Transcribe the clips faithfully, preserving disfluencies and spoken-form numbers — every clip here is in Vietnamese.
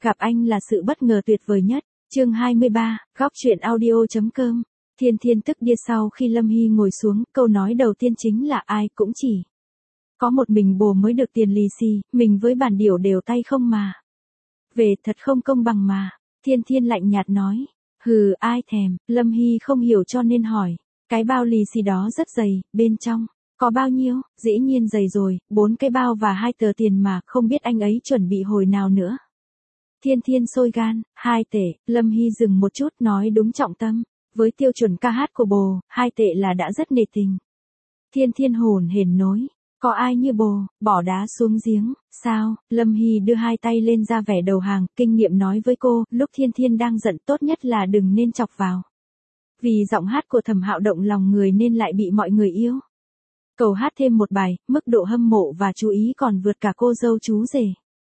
Gặp anh là sự bất ngờ tuyệt vời nhất. Chương hai mươi ba, góc truyện audio.com. Thiên Thiên tức điên sau khi Lâm Hy ngồi xuống, câu nói đầu tiên chính là ai cũng chỉ có một mình bồ mới được tiền lì xì, mình với bản điểu đều tay không mà. Về thật không công bằng mà. Thiên Thiên lạnh nhạt nói. Hừ, ai thèm. Lâm Hy không hiểu cho nên hỏi. Cái bao lì xì đó rất dày, bên trong có bao nhiêu? Dĩ nhiên dày rồi, bốn cái bao và hai tờ tiền mà, không biết anh ấy chuẩn bị hồi nào nữa. Thiên Thiên sôi gan. Hai tệ. Lâm Hy dừng một chút, nói đúng trọng tâm. Với tiêu chuẩn ca hát của bồ, hai tệ là đã rất nề tình. Thiên Thiên hồn hển nói. Có ai như bồ, bỏ đá xuống giếng, sao? Lâm Hy đưa hai tay lên ra vẻ đầu hàng, kinh nghiệm nói với cô, lúc Thiên Thiên đang giận tốt nhất là đừng nên chọc vào. Vì giọng hát của Thẩm Hạo động lòng người nên lại bị mọi người yêu. Cầu hát thêm một bài, mức độ hâm mộ và chú ý còn vượt cả cô dâu chú rể.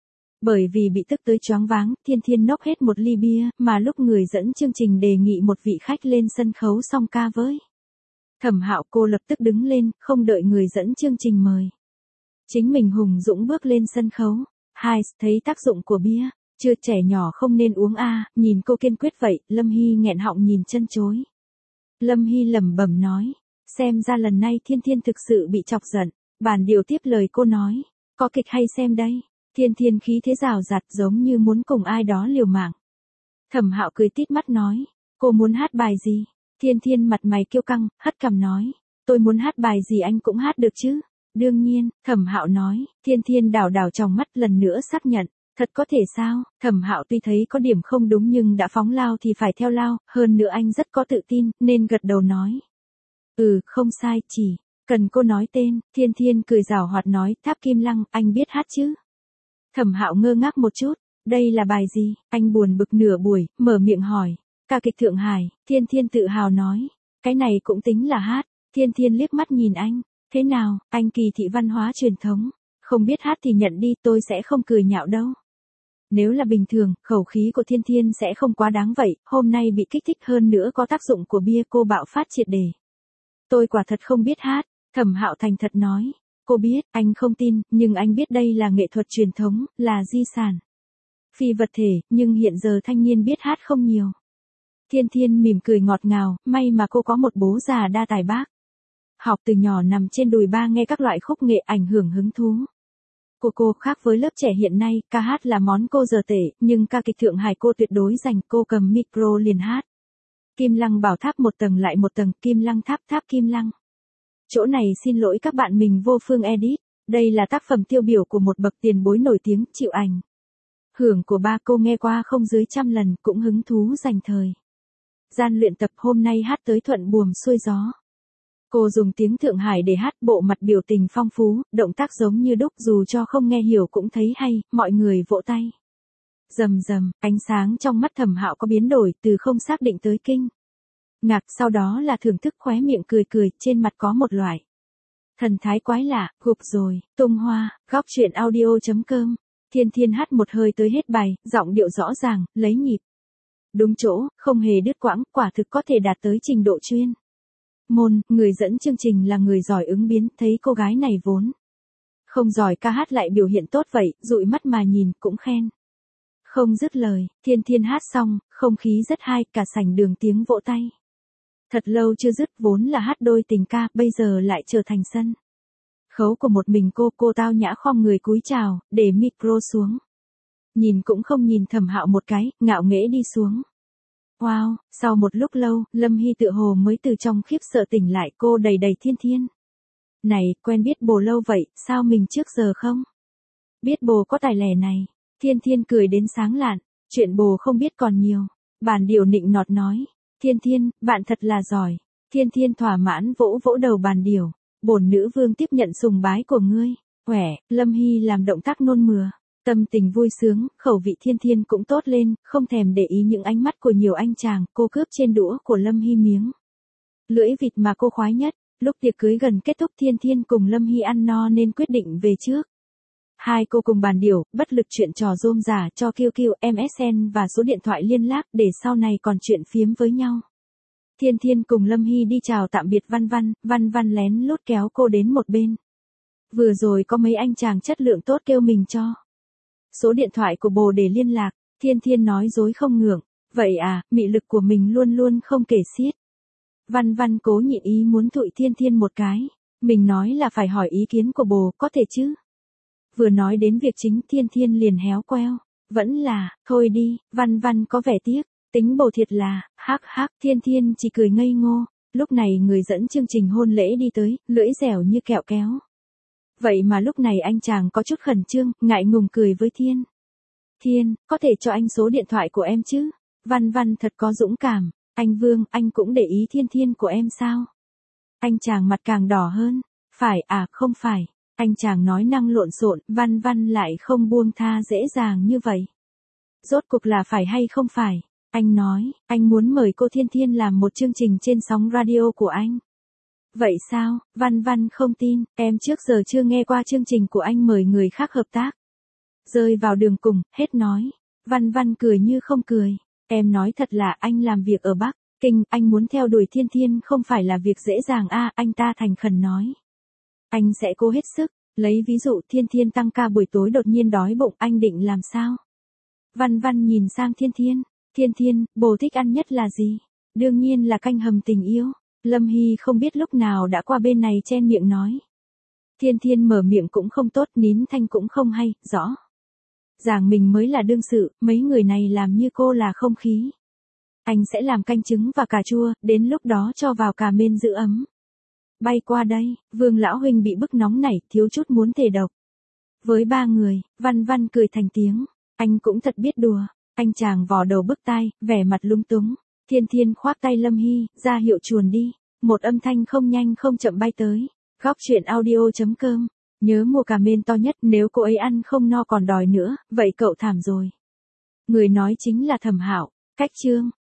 Bởi vì bị tức tới choáng váng, Thiên Thiên nốc hết một ly bia, mà lúc người dẫn chương trình đề nghị một vị khách lên sân khấu song ca với Thẩm Hạo, cô lập tức đứng lên, không đợi người dẫn chương trình mời. Chính mình hùng dũng bước lên sân khấu. Hai, thấy tác dụng của bia, chưa trẻ nhỏ không nên uống a. Nhìn cô kiên quyết vậy, Lâm Hy nghẹn họng nhìn chân chối. Lâm Hy lẩm bẩm nói, xem ra lần này Thiên Thiên thực sự bị chọc giận. Bản điều tiếp lời cô nói, có kịch hay xem đây. Thiên Thiên khí thế rào rạt giống như muốn cùng ai đó liều mạng. Thẩm Hạo cười tít mắt nói, cô muốn hát bài gì? Thiên Thiên mặt mày kiêu căng, hất cằm nói, tôi muốn hát bài gì anh cũng hát được chứ? Đương nhiên. Thẩm Hạo nói. Thiên Thiên đảo đảo trong mắt lần nữa xác nhận, thật có thể sao? Thẩm Hạo tuy thấy có điểm không đúng nhưng đã phóng lao thì phải theo lao, hơn nữa anh rất có tự tin, nên gật đầu nói. Ừ, không sai, chỉ cần cô nói tên. Thiên Thiên cười giảo hoạt nói, Tháp Kim Lăng, anh biết hát chứ? Thẩm Hạo ngơ ngác một chút, đây là bài gì? Anh buồn bực nửa buổi, mở miệng hỏi. Ca kịch Thượng Hải. Thiên Thiên tự hào nói, cái này cũng tính là hát. Thiên Thiên liếc mắt nhìn anh, thế nào, anh kỳ thị văn hóa truyền thống, không biết hát thì nhận đi, tôi sẽ không cười nhạo đâu. Nếu là bình thường, khẩu khí của Thiên Thiên sẽ không quá đáng vậy, hôm nay bị kích thích hơn nữa có tác dụng của bia, cô bạo phát triệt đề. Tôi quả thật không biết hát. Thẩm Hạo thành thật nói, cô biết, anh không tin, nhưng anh biết đây là nghệ thuật truyền thống, là di sản phi vật thể, nhưng hiện giờ thanh niên biết hát không nhiều. Thiên Thiên mỉm cười ngọt ngào, may mà cô có một bố già đa tài bác. Học từ nhỏ nằm trên đùi ba nghe các loại khúc nghệ ảnh hưởng hứng thú. Cô cô khác với lớp trẻ hiện nay, ca hát là món cô giờ tể, nhưng ca kịch Thượng Hải cô tuyệt đối dành, cô cầm micro liền hát. Kim Lăng bảo tháp một tầng lại một tầng, Kim Lăng tháp tháp Kim Lăng. Chỗ này xin lỗi các bạn, mình vô phương edit, đây là tác phẩm tiêu biểu của một bậc tiền bối nổi tiếng, chịu ảnh hưởng của ba, cô nghe qua không dưới trăm lần, cũng hứng thú dành thời gian luyện tập, hôm nay hát tới thuận buồm xuôi gió. Cô dùng tiếng Thượng Hải để hát, bộ mặt biểu tình phong phú, động tác giống như đúc, dù cho không nghe hiểu cũng thấy hay, mọi người vỗ tay. Rầm rầm, ánh sáng trong mắt Thẩm Hạo có biến đổi, từ không xác định tới kinh ngạc, sau đó là thưởng thức, khóe miệng cười cười, trên mặt có một loại thần thái quái lạ. Gục rồi. Tung Hoa, góc truyện audio.com. Thiên Thiên hát một hơi tới hết bài, giọng điệu rõ ràng, lấy nhịp đúng chỗ, không hề đứt quãng, quả thực có thể đạt tới trình độ chuyên môn. Người dẫn chương trình là người giỏi ứng biến, thấy cô gái này vốn không giỏi ca hát lại biểu hiện tốt vậy, dụi mắt mà nhìn, cũng khen không dứt lời. Thiên Thiên hát xong, không khí rất hay, cả sảnh đường tiếng vỗ tay thật lâu chưa dứt, vốn là hát đôi tình ca, bây giờ lại trở thành sân khấu của một mình cô. Cô tao nhã khom người cúi chào, để micro xuống, nhìn cũng không nhìn Thẩm Hạo một cái, ngạo nghễ đi xuống. Wow, sau một lúc lâu, Lâm Hy tựa hồ mới từ trong khiếp sợ tỉnh lại, cô đầy đầy Thiên Thiên. Này, quen biết bồ lâu vậy, sao mình trước giờ không biết bồ có tài lẻ này? Thiên Thiên cười đến sáng lạn, chuyện bồ không biết còn nhiều. Bản điều nịnh nọt nói, Thiên Thiên, bạn thật là giỏi. Thiên Thiên thỏa mãn vỗ vỗ đầu bản điều, bổn nữ vương tiếp nhận sùng bái của ngươi. Khỏe. Lâm Hy làm động tác nôn mửa. Tâm tình vui sướng, khẩu vị Thiên Thiên cũng tốt lên, không thèm để ý những ánh mắt của nhiều anh chàng, cô cướp trên đũa của Lâm Hy miếng lưỡi vịt mà cô khoái nhất. Lúc tiệc cưới gần kết thúc, Thiên Thiên cùng Lâm Hy ăn no nên quyết định về trước. Hai cô cùng bàn điều, bất lực chuyện trò rôm rả, cho Q Q, em ét en và số điện thoại liên lạc, để sau này còn chuyện phiếm với nhau. Thiên Thiên cùng Lâm Hy đi chào tạm biệt Văn Văn, Văn Văn lén lút kéo cô đến một bên. Vừa rồi có mấy anh chàng chất lượng tốt kêu mình cho số điện thoại của bồ để liên lạc. Thiên Thiên nói dối không ngượng. Vậy à, mị lực của mình luôn luôn không kể xiết. Văn Văn cố nhịn ý muốn thụi Thiên Thiên một cái. Mình nói là phải hỏi ý kiến của bồ, có thể chứ? Vừa nói đến việc chính Thiên Thiên liền héo queo. Vẫn là, thôi đi, Văn Văn có vẻ tiếc. Tính bồ thiệt là, hắc hắc, Thiên Thiên chỉ cười ngây ngô. Lúc này người dẫn chương trình hôn lễ đi tới, lưỡi dẻo như kẹo kéo. Vậy mà lúc này anh chàng có chút khẩn trương, ngại ngùng cười với Thiên. Thiên, có thể cho anh số điện thoại của em chứ? Văn Văn thật có dũng cảm. Anh Vương, anh cũng để ý Thiên Thiên của em sao? Anh chàng mặt càng đỏ hơn. Phải à, không phải. Anh chàng nói năng lộn xộn, Văn Văn lại không buông tha dễ dàng như vậy. Rốt cuộc là phải hay không phải? Anh nói, anh muốn mời cô Thiên Thiên làm một chương trình trên sóng radio của anh. Vậy sao? Văn Văn không tin, em trước giờ chưa nghe qua chương trình của anh mời người khác hợp tác. Rơi vào đường cùng, hết nói. Văn Văn cười như không cười. Em nói thật là anh làm việc ở Bắc Kinh, anh muốn theo đuổi Thiên Thiên không phải là việc dễ dàng a, à, anh ta thành khẩn nói. Anh sẽ cố hết sức, lấy ví dụ Thiên Thiên tăng ca buổi tối đột nhiên đói bụng, anh định làm sao? Văn Văn nhìn sang Thiên Thiên. Thiên Thiên, bồ thích ăn nhất là gì? Đương nhiên là canh hầm tình yêu. Lâm Hy không biết lúc nào đã qua bên này chen miệng nói. Thiên Thiên mở miệng cũng không tốt, nín thanh cũng không hay, rõ. Ràng mình mới là đương sự, mấy người này làm như cô là không khí. Anh sẽ làm canh trứng và cà chua, đến lúc đó cho vào cà mên giữ ấm. Bay qua đây, Vương lão huynh bị bức nóng nảy, thiếu chút muốn tề độc. Với ba người, Văn Văn cười thành tiếng. Anh cũng thật biết đùa. Anh chàng vò đầu bức tai, vẻ mặt lung túng. Thiên Thiên khoác tay Lâm Hy, ra hiệu chuồn đi. Một âm thanh không nhanh không chậm bay tới. Góc chuyện audio chấm com. Nhớ mua cà mên to nhất, nếu cô ấy ăn không no còn đòi nữa, vậy cậu thảm rồi. Người nói chính là Thẩm Hạo. Cách chương.